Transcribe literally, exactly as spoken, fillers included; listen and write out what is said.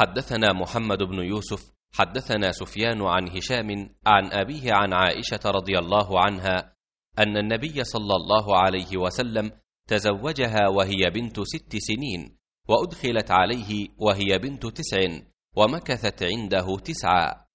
حدثنا محمد بن يوسف حدثنا سفيان عن هشام عن أبيه عن عائشة رضي الله عنها أن النبي صلى الله عليه وسلم تزوجها وهي بنت ست سنين، وأدخلت عليه وهي بنت تسع، ومكثت عنده تسعا.